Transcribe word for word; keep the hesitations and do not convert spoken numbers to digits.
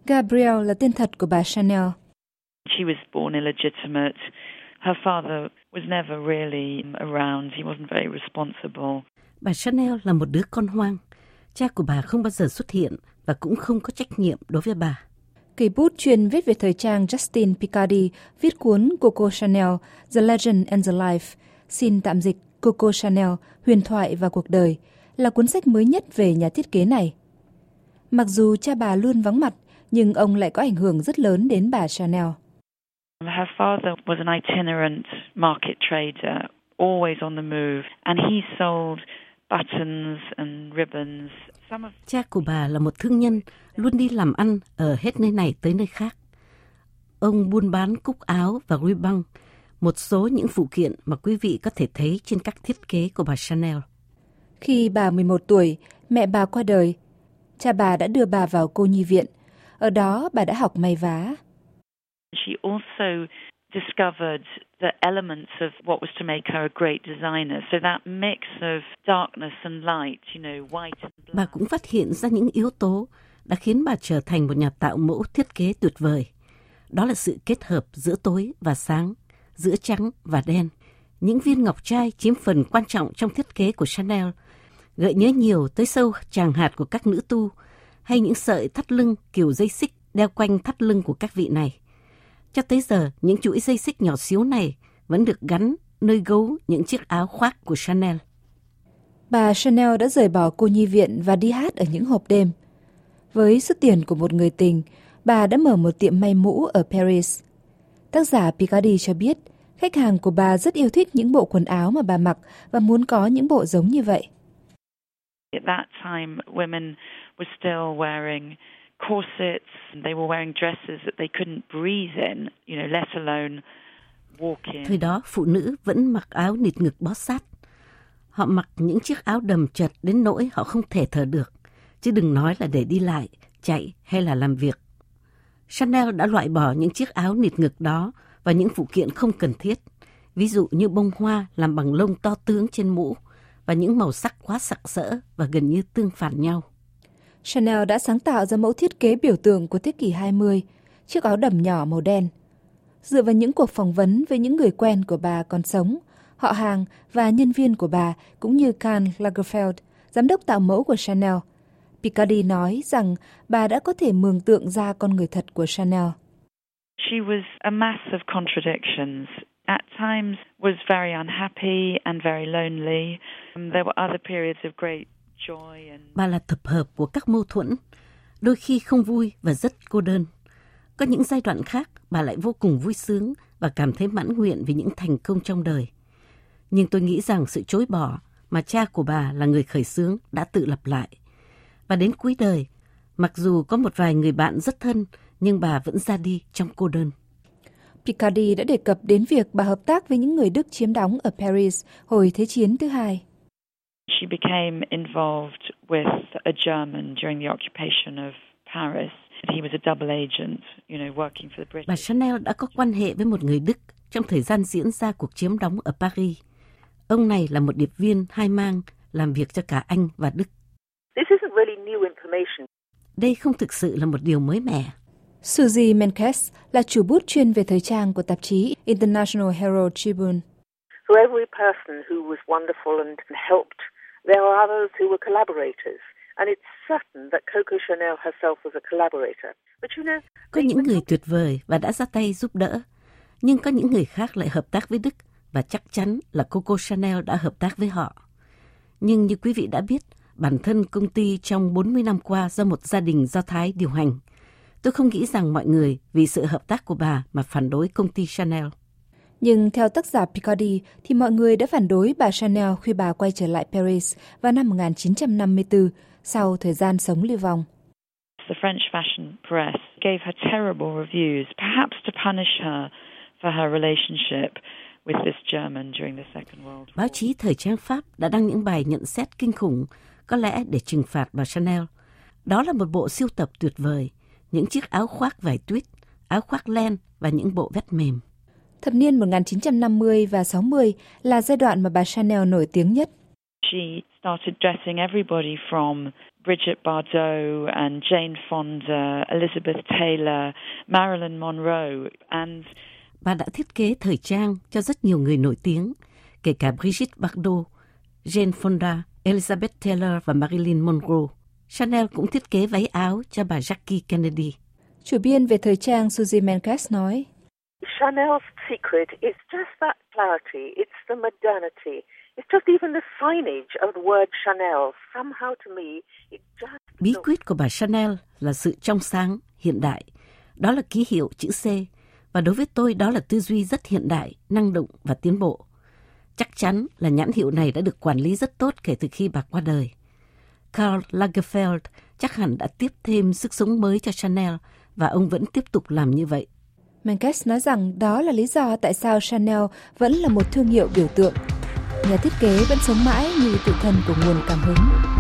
Gabrielle là tên thật của bà Chanel. She was born illegitimate. Her father was never really around. He wasn't very responsible. Bà Chanel là một đứa con hoang. Cha của bà không bao giờ xuất hiện và cũng không có trách nhiệm đối với bà. Cây bút chuyên viết về thời trang Justin Picardi viết cuốn Coco Chanel, The Legend and the Life, xin tạm dịch Coco Chanel, huyền thoại và cuộc đời, là cuốn sách mới nhất về nhà thiết kế này. Mặc dù cha bà luôn vắng mặt, nhưng ông lại có ảnh hưởng rất lớn đến bà Chanel. Her father was an itinerant market trader, always on the move, and he sold buttons and ribbons. Some of... Cha của bà là một thương nhân, luôn đi làm ăn ở hết nơi này tới nơi khác. Ông buôn bán cúc áo và ribbon, một số những phụ kiện mà quý vị có thể thấy trên các thiết kế của bà Chanel. Khi bà mười một tuổi, mẹ bà qua đời. Cha bà đã đưa bà vào cô nhi viện. Ở đó bà đã học may vá. She also discovered the elements of what was to make her a great designer. So that mix of darkness and light, you know, white and black. Bà cũng phát hiện ra những yếu tố đã khiến bà trở thành một nhà tạo mẫu thiết kế tuyệt vời. Đó là sự kết hợp giữa tối và sáng, giữa trắng và đen. Những viên ngọc trai chiếm phần quan trọng trong thiết kế của Chanel, gợi nhớ nhiều tới sâu tràng hạt của các nữ tu, hay những sợi thắt lưng kiểu dây xích đeo quanh thắt lưng của các vị này. Cho tới giờ, những chuỗi dây xích nhỏ xíu này vẫn được gắn nơi gấu những chiếc áo khoác của Chanel. Bà Chanel đã rời bỏ cô nhi viện và đi hát ở những hộp đêm. Với số tiền của một người tình, bà đã mở một tiệm may mũ ở Paris. Tác giả Picardi cho biết, khách hàng của bà rất yêu thích những bộ quần áo mà bà mặc và muốn có những bộ giống như vậy. At that time, women were still wearing corsets, they were wearing dresses that they couldn't breathe in, you know, let alone walk in. Thời đó, phụ nữ vẫn mặc áo nịt ngực bó sát. Họ mặc những chiếc áo đầm chật đến nỗi họ không thể thở được, chứ đừng nói là để đi lại, chạy hay là làm việc. Chanel đã loại bỏ những chiếc áo nịt ngực đó và những phụ kiện không cần thiết, ví dụ như bông hoa làm bằng lông to tướng trên mũ và những màu sắc quá sặc sỡ và gần như tương phản nhau. Chanel đã sáng tạo ra mẫu thiết kế biểu tượng của thế kỷ hai mươi, chiếc áo đầm nhỏ màu đen. Dựa vào những cuộc phỏng vấn với những người quen của bà còn sống, họ hàng và nhân viên của bà, cũng như Karl Lagerfeld, giám đốc tạo mẫu của Chanel, Picardi nói rằng bà đã có thể mường tượng ra con người thật của Chanel. She was a mass of contradictions. At times was very unhappy and very lonely. There were other periods of great joy and... Bà là tập hợp của các mâu thuẫn, đôi khi không vui và rất cô đơn. Có những giai đoạn khác, bà lại vô cùng vui sướng và cảm thấy mãn nguyện vì những thành công trong đời. Nhưng tôi nghĩ rằng sự chối bỏ mà cha của bà là người khởi xướng đã tự lặp lại. Và đến cuối đời, mặc dù có một vài người bạn rất thân, nhưng bà vẫn ra đi trong cô đơn. Picardi đã đề cập đến việc bà hợp tác với những người Đức chiếm đóng ở Paris hồi Thế chiến thứ hai. She became involved with a German during the occupation of Paris. He was a double agent, you know, working for the British. Bà Chanel đã có quan hệ với một người Đức trong thời gian diễn ra cuộc chiếm đóng ở Paris. Ông này là một điệp viên hai mang, làm việc cho cả Anh và Đức. This isn't really new information. Đây không thực sự là một điều mới mẻ. Suzy Menkes là chủ bút chuyên về thời trang của tạp chí International Herald Tribune. For every person who was wonderful and helped, there are others who were collaborators. And it's certain that Coco Chanel herself was a collaborator. But you know, có những người tuyệt vời và đã ra tay giúp đỡ, nhưng có những người khác lại hợp tác với Đức và chắc chắn là Coco Chanel đã hợp tác với họ. Nhưng như quý vị đã biết, bản thân công ty trong bốn mươi năm qua do một gia đình Do Thái điều hành. Tôi không nghĩ rằng mọi người vì sự hợp tác của bà mà phản đối công ty Chanel. Nhưng theo tác giả Picardi thì mọi người đã phản đối bà Chanel khi bà quay trở lại Paris vào năm một nghìn chín trăm năm mươi tư sau thời gian sống lưu vong. The French fashion press gave her terrible reviews, perhaps to punish her for her relationship with this German during the Second World War. Báo chí thời trang Pháp đã đăng những bài nhận xét kinh khủng, có lẽ để trừng phạt bà Chanel. Đó là một bộ sưu tập tuyệt vời, những chiếc áo khoác vải tuyết, áo khoác len và những bộ vest mềm. Thập niên một nghìn chín trăm năm mươi và sáu mươi là giai đoạn mà bà Chanel nổi tiếng nhất. She started dressing everybody from Bridget Bardot and Jane Fonda, Elizabeth Taylor, Marilyn Monroe and Bà đã thiết kế thời trang cho rất nhiều người nổi tiếng, kể cả Brigitte Bardot, Jane Fonda, Elizabeth Taylor và Marilyn Monroe. Chanel cũng thiết kế váy áo cho bà Jackie Kennedy. Chủ biên về thời trang Suzy Menkes nói, Chanel's secret is just that clarity. It's the modernity. It's just even the signage of the word Chanel. Somehow to me, it just... Bí quyết của bà Chanel là sự trong sáng, hiện đại. Đó là ký hiệu chữ C. Và đối với tôi đó là tư duy rất hiện đại, năng động và tiến bộ. Chắc chắn là nhãn hiệu này đã được quản lý rất tốt kể từ khi bà qua đời. Karl Lagerfeld chắc hẳn đã tiếp thêm sức sống mới cho Chanel và ông vẫn tiếp tục làm như vậy. Menkes nói rằng đó là lý do tại sao Chanel vẫn là một thương hiệu biểu tượng. Nhà thiết kế vẫn sống mãi như tự thân của nguồn cảm hứng.